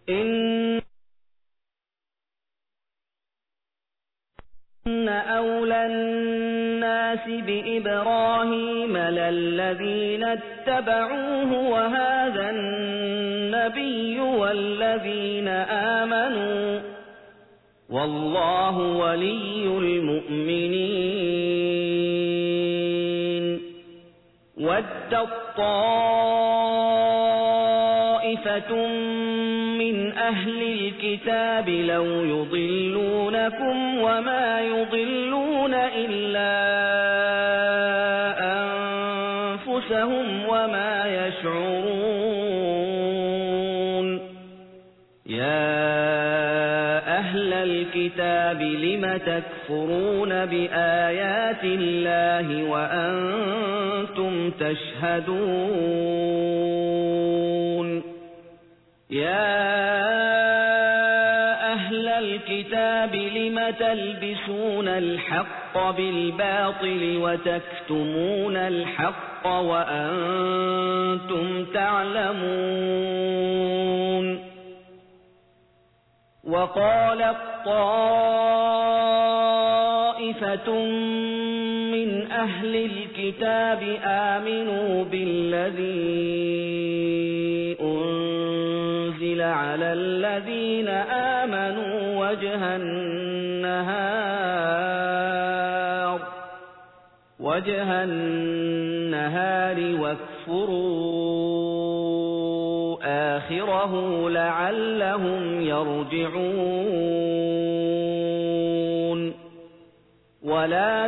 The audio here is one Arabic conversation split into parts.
إن أولى الناس بإبراهيم للذين اتبعوه وهذا النبي والذين آمنوا والله ولي المؤمنين ودت طائفة من أهل الكتاب لو يضلونكم وما يضلون إلا أنفسهم وما يشعرون يا أهل الكتاب لم تكفرون بآيات الله وأنتم تشهدون يا أهل الكتاب لم تلبسون الحق بالباطل وتكتمون الحق وأنتم تعلمون وقالت طائفة من أهل الكتاب آمنوا بالذي أنزل على الذين آمنوا وجه النهار واكفروا آخره لعلهم يرجعون ولا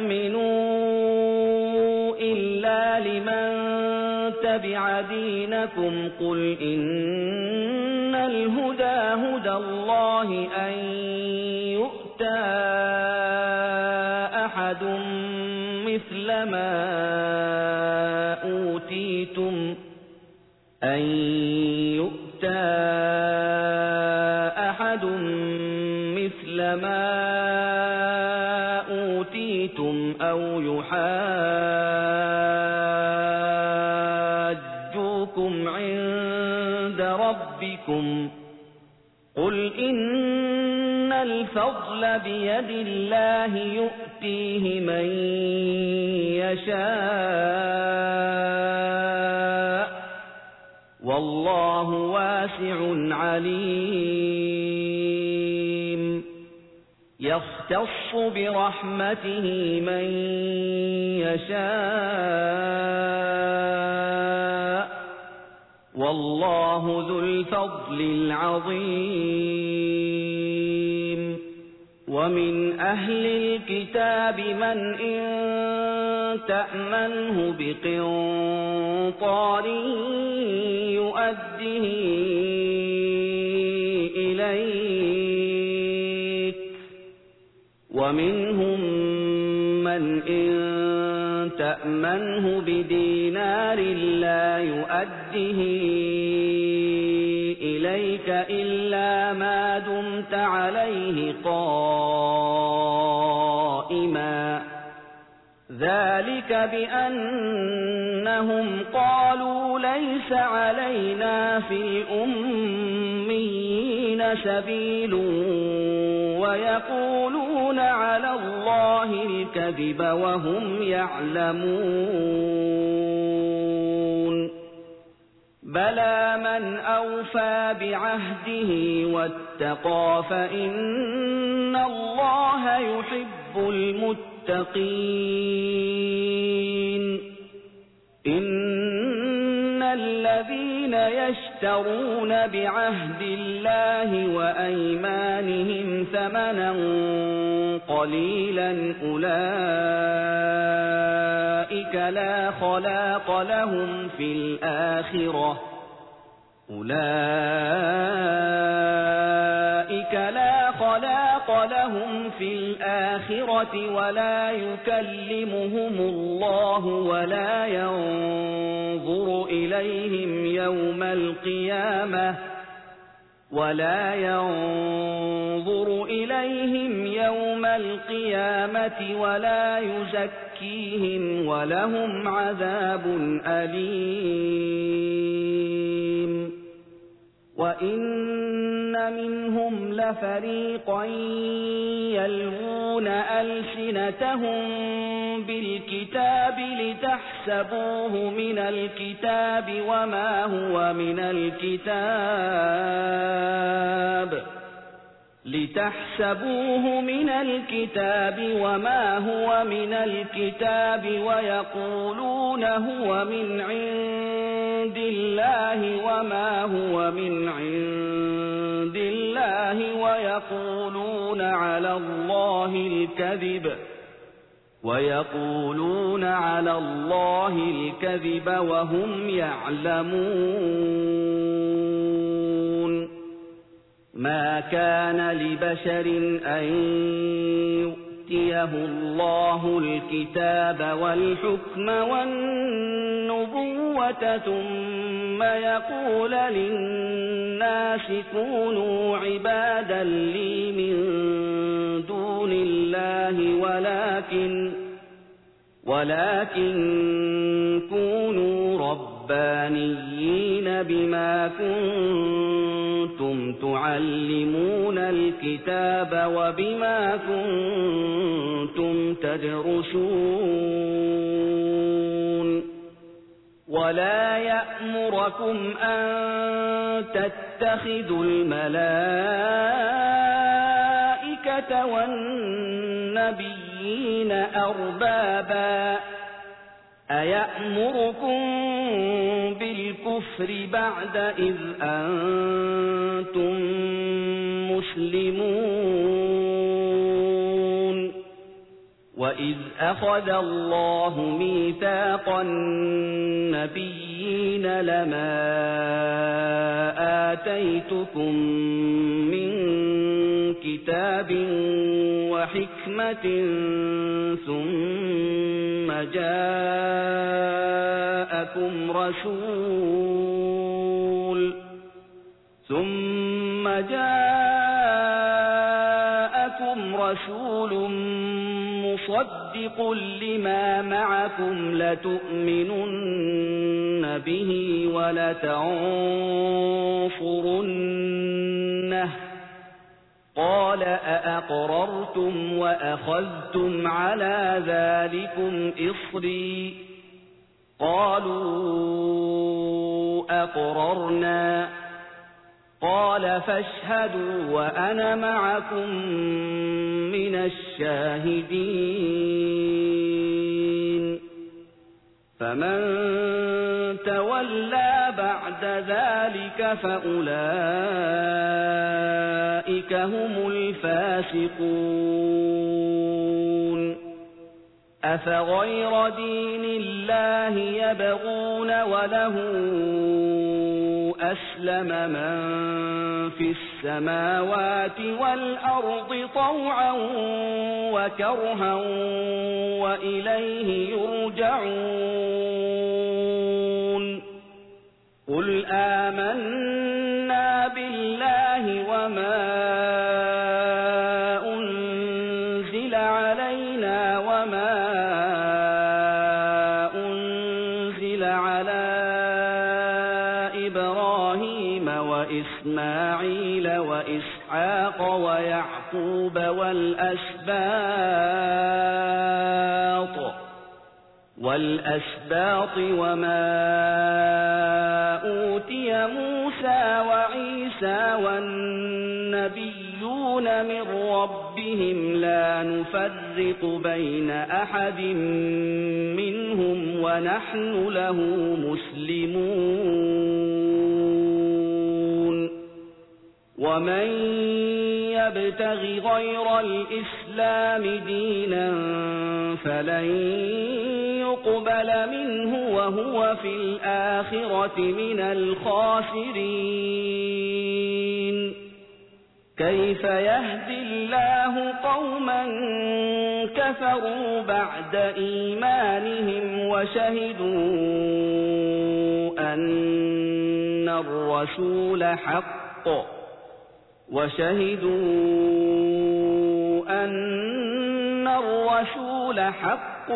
تؤمنوا إلا لمن تبع دينكم قل إن الهدى هدى الله أن يؤتى أحد مثل ما أوتيتم أو يحاجوكم عند ربكم قل إن الفضل بيد الله يؤتيه من يشاء والله واسع عليم يختص برحمته من يشاء والله ذو الفضل العظيم ومن أهل الكتاب من إن تأمنه بقنطار يؤده إليك ومنهم من إن تأمنه بدينار لا يؤده إليك إلا ما دمت عليه قائما ذلك بأنهم قالوا ليس علينا في الأميين سبيل ويقولون على الله الكذب وهم يعلمون بلى من أوفى بعهده واتقى فإن الله يحب المتقين إن الذين يشترون بعهد الله وأيمانهم ثمنا قليلا أولئك لا خلاق لهم في الآخرة ولا يكلمهم الله ولا ينظر إليهم يوم القيامة ولا يزكيهم ولهم عذاب أليم وَإِنَّ مِنْهُمْ لَفَرِيقًا يَلْوُونَ أَلْسِنَتَهُم بِالْكِتَابِ لِتَحْسَبُوهُ مِنَ الْكِتَابِ وَمَا هُوَ مِنَ الْكِتَابِ وَيَقُولُونَ هُوَ مِنْ عِندِ اللَّهِ وَمَا هُوَ مِنْ عِندِ اللَّهِ وَيَقُولُونَ عَلَى اللَّهِ الْكَذِبَ وَهُمْ يَعْلَمُونَ مَا كَانَ لِبَشَرٍ أَن يُؤْتِيَهُ اللَّهُ الْكِتَابَ وَالْحُكْمَ وَالنُّبُوَّةَ ثُمَّ يَقُولَ لِلنَّاسِ كُونُوا عِبَادًا لِّي مِن دُونِ اللَّهِ ولكن كونوا ربانيين بما كنتم تعلمون الكتاب وبما كنتم تدرسون ولا يأمركم أن تتخذوا الملائكة والنبيين أربابا أيأمركم بالكفر بعد إذ أنتم مسلمون وإذ أخذ الله ميثاق النبيين لما آتيتكم من كتاب وحكمة ثم جاءكم رسول مصدق لما معكم لتؤمنن به ولتنصرنه قال أأقررتم وأخذتم على ذلكم إصري قالوا أقررنا قال فاشهدوا وأنا معكم من الشاهدين فمن تولى بعد ذلك فأولئك هم الفاسقون أفغير دين الله يبغون وله أسلم من في السماوات والأرض طوعا وكرها وإليه يرجعون قل آمنا بالله وما أنزل علينا وما أنزل على إبراهيم وإسماعيل وإسحاق ويعقوب والأسباط وما أوتي موسى وعيسى والنبيون من ربهم لا نفرق بين أحد منهم ونحن له مسلمون ومن يبتغ غير الإسلام دينا فلن يقبل منه وهو في الآخرة من الخاسرين كيف يهدي الله قوما كفروا بعد إيمانهم وشهدوا أن الرسول حق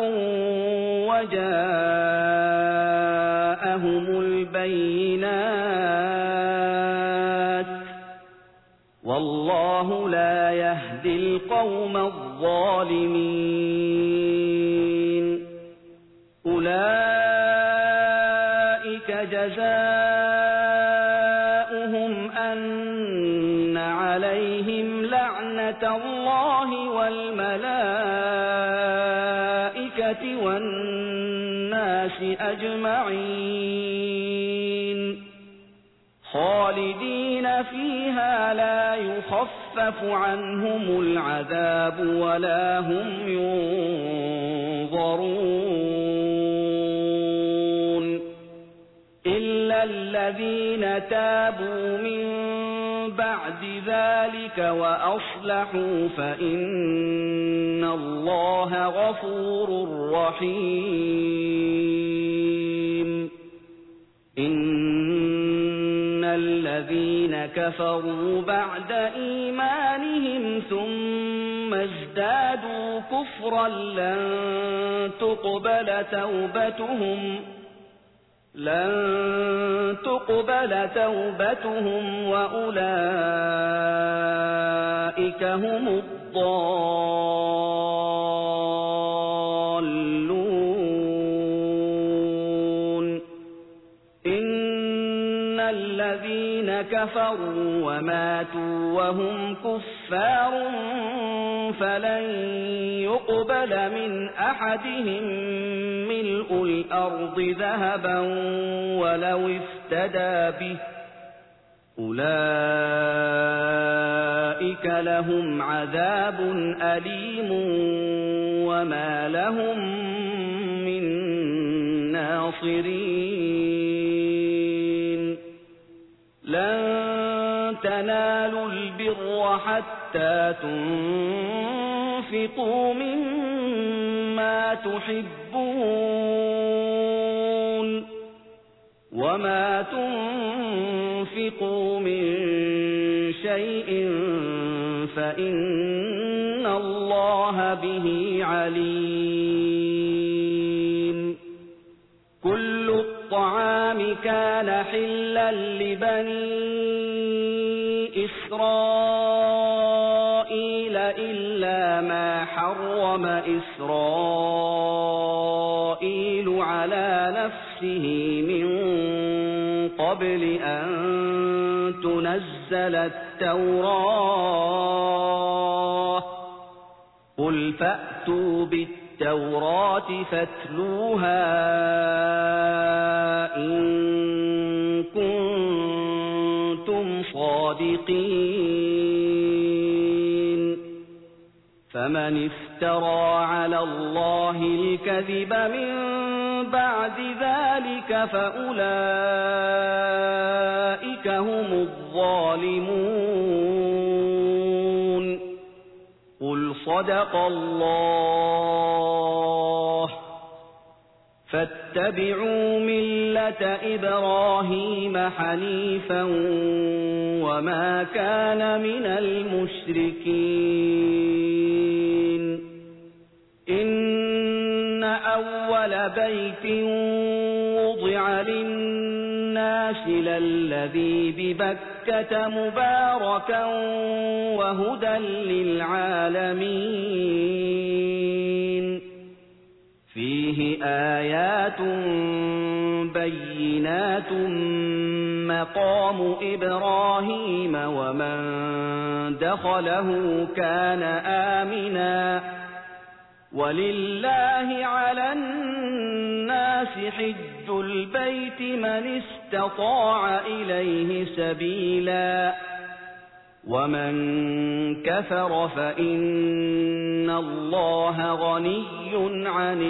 وجاءهم البينات والله لا يهدي القوم الظالمين أولئك جزاؤهم أن عليهم لعنة الله والملائكة والناس أجمعين خالدين فيها لا يخفف عنهم العذاب ولا هم ينظرون إلا الذين تابوا من بعد ذلك وأصلحوا فإن الله غفور رحيم إن الذين كفروا بعد إيمانهم ثم ازدادوا كفرا لن تقبل توبتهم وأولئك هم الضالون إن الذين كفروا وماتوا وهم كفار فلن يقبل من أحدهم ملء الأرض ذهبا ولو افتدى به أولئك لهم عذاب أليم وما لهم من ناصرين لن تنالوا البر حتى تنفقوا مما تحبون وما تنفقوا من شيء فإن الله به عليم كل الطعام كان حلا لبني إسرائيل إلا ما حرم إسرائيل على نفسه من قبل أن تنزل التوراة قل فأتوا بالتوراة فاتلوها إن كنتم صادقين فمن افترى على الله الكذب من بعد ذلك فأولئك هم الظالمون قل صدق الله فاتبعوا ملة إبراهيم حنيفا وما كان من المشركين إن أول بيت وضع للناس للذي ببكة مباركا وهدى للعالمين فيه آيات بينات مقام إبراهيم ومن دخله كان آمنا ولله على الناس حج البيت من استطاع إليه سبيلا ومن كفر فإن الله غني عن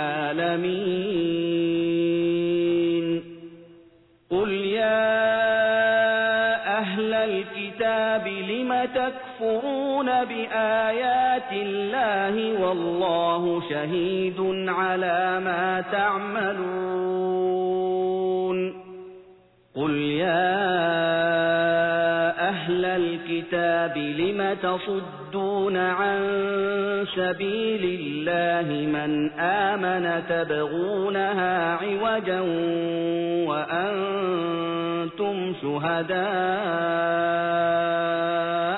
العالمين قل يا أهل الكتاب لم تكفرون بآيات الله والله شهيد على ما تعملون قل يا أهل الكتاب لم تصدون عن سبيل الله من آمن تبغونها عوجا وأنتم شهداء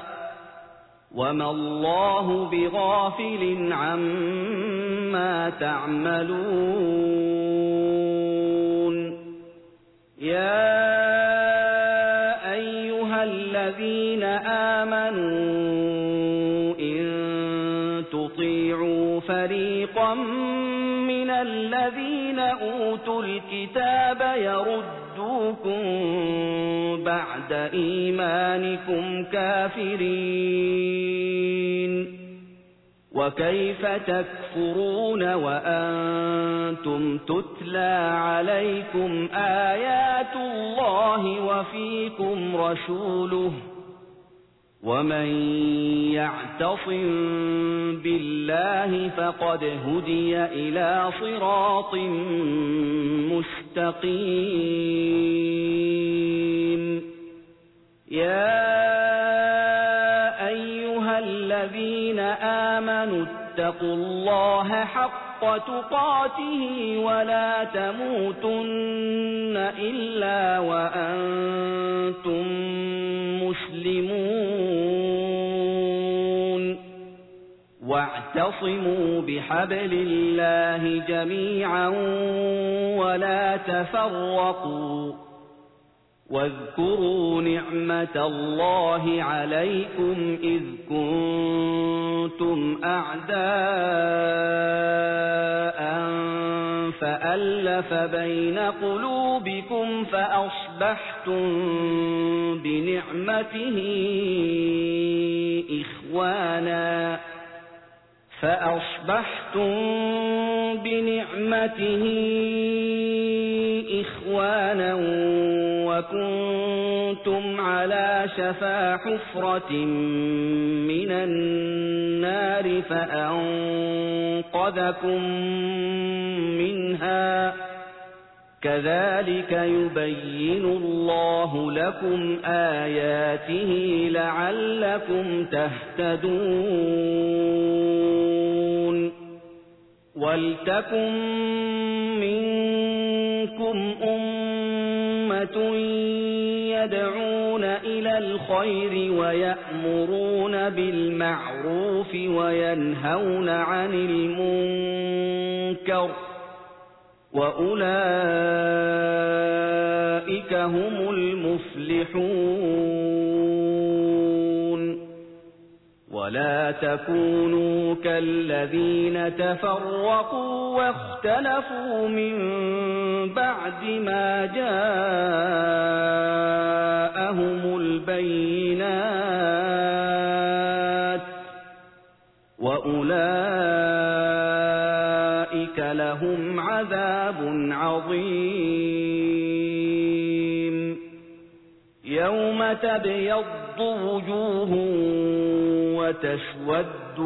وما الله بغافل عما تعملون يا أيها الذين آمنوا إن تطيعوا فريقا من الذين أوتوا الكتاب يردوكم بعد إيمانكم كافرين وكيف تكفرون وأنتم تتلى عليكم آيات الله وفيكم رسوله ومن يعتصم بالله فقد هدي إلى صراط مستقيم يا أيها الذين آمنوا اتقوا الله حق تقاته ولا تموتن إلا وأنتم مسلمون واعتصموا بحبل الله جميعا ولا تفرقوا واذكروا نعمة الله عليكم إذ كنتم أعداء فألف بين قلوبكم فأصبحتم بنعمته إخوانا وكنتم على شفا حفرة من النار فأنقذكم منها كذلك يبين الله لكم آياته لعلكم تهتدون ولتكن منكم أمة يدعون إلى الخير ويأمرون بالمعروف وينهون عن المنكر وأولئك هم المفلحون ولا تكونوا كالذين تفرقوا واختلفوا من بعد ما جاءهم البينات وأولئك لهم عذاب عظيم يوم تبيض وجوه وتسود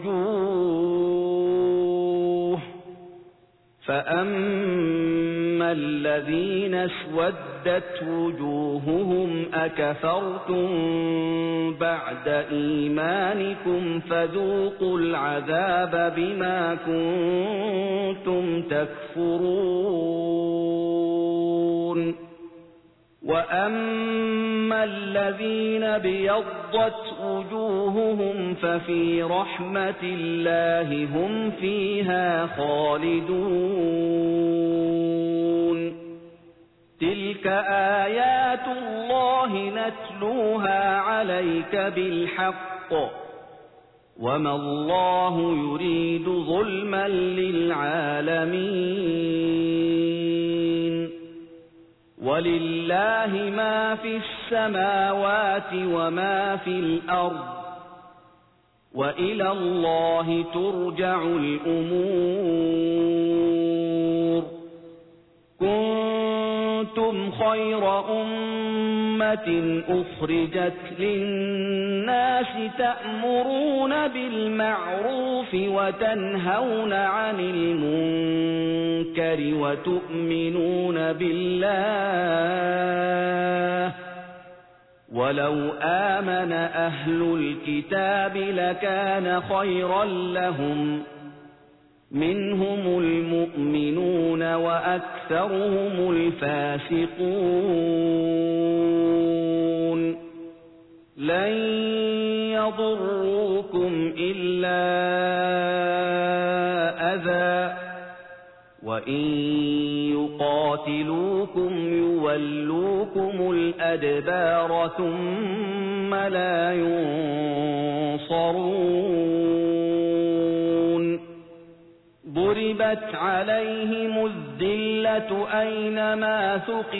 وجوه فأما الذين اسودت وجوههم أكفرتم بعد إيمانكم فذوقوا العذاب بما كنتم تكفرون وأما الذين بيضت وجوههم ففي رحمة الله هم فيها خالدون تلك آيات الله نتلوها عليك بالحق وما الله يريد ظلما للعالمين ولله ما في السماوات وما في الأرض وإلى الله ترجع الأمور كنتم خير أمة أخرجت للناس تأمرون بالمعروف وتنهون عن المنكر وتؤمنون بالله ولو آمن أهل الكتاب لكان خيرا لهم منهم المؤمنون وأكثرهم الفاسقون لن يضروكم إلا أذى وإن يقاتلوكم يولوكم الأدبار ثم لا ينصرون ضربت عليهم الذلة أينما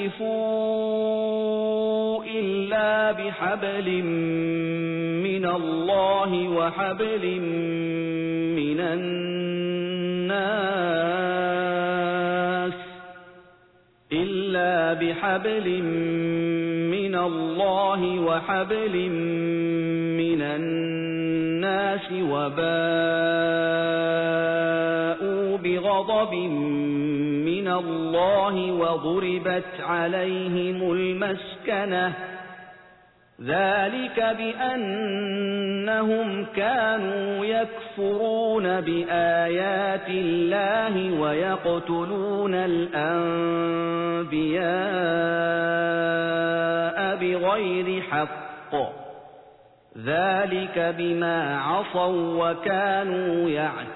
ثقفوا إلا بحبل من الله وحبل من الناس وباءوا بغضب من الله وضربت عليهم المسكنة ذلك بأنهم كانوا يكفرون بآيات الله ويقتلون الأنبياء بغير حق ذلك بما عصوا وكانوا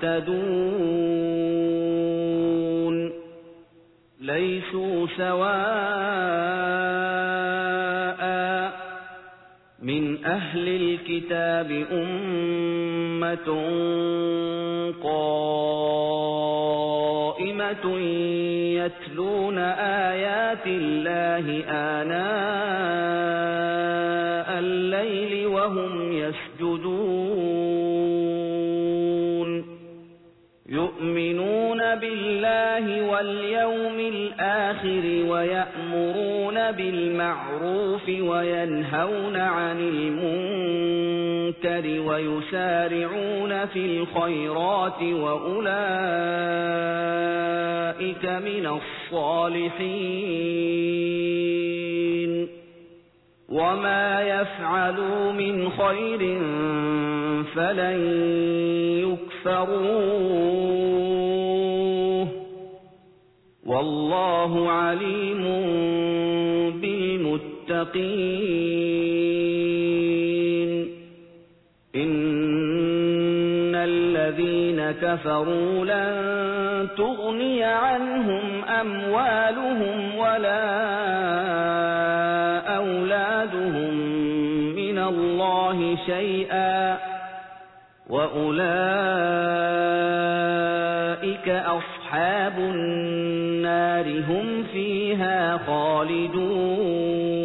يعتدون ليسوا سواء من أهل الكتاب أمة قائمة يتلون آيات الله آناء الليل وهم يسجدون يؤمنون بالله واليوم الآخر ويأمرون بالمعروف وينهون عن المنكر ويسارعون في الخيرات وأولئك من الصالحين وما يفعلوا من خير فلن يكفروه والله عليم بالمتقين إن الذين كفروا لن تغني عنهم أموالهم ولا أولادهم من الله شيئا وأولئك أصحاب النار هم فيها خالدون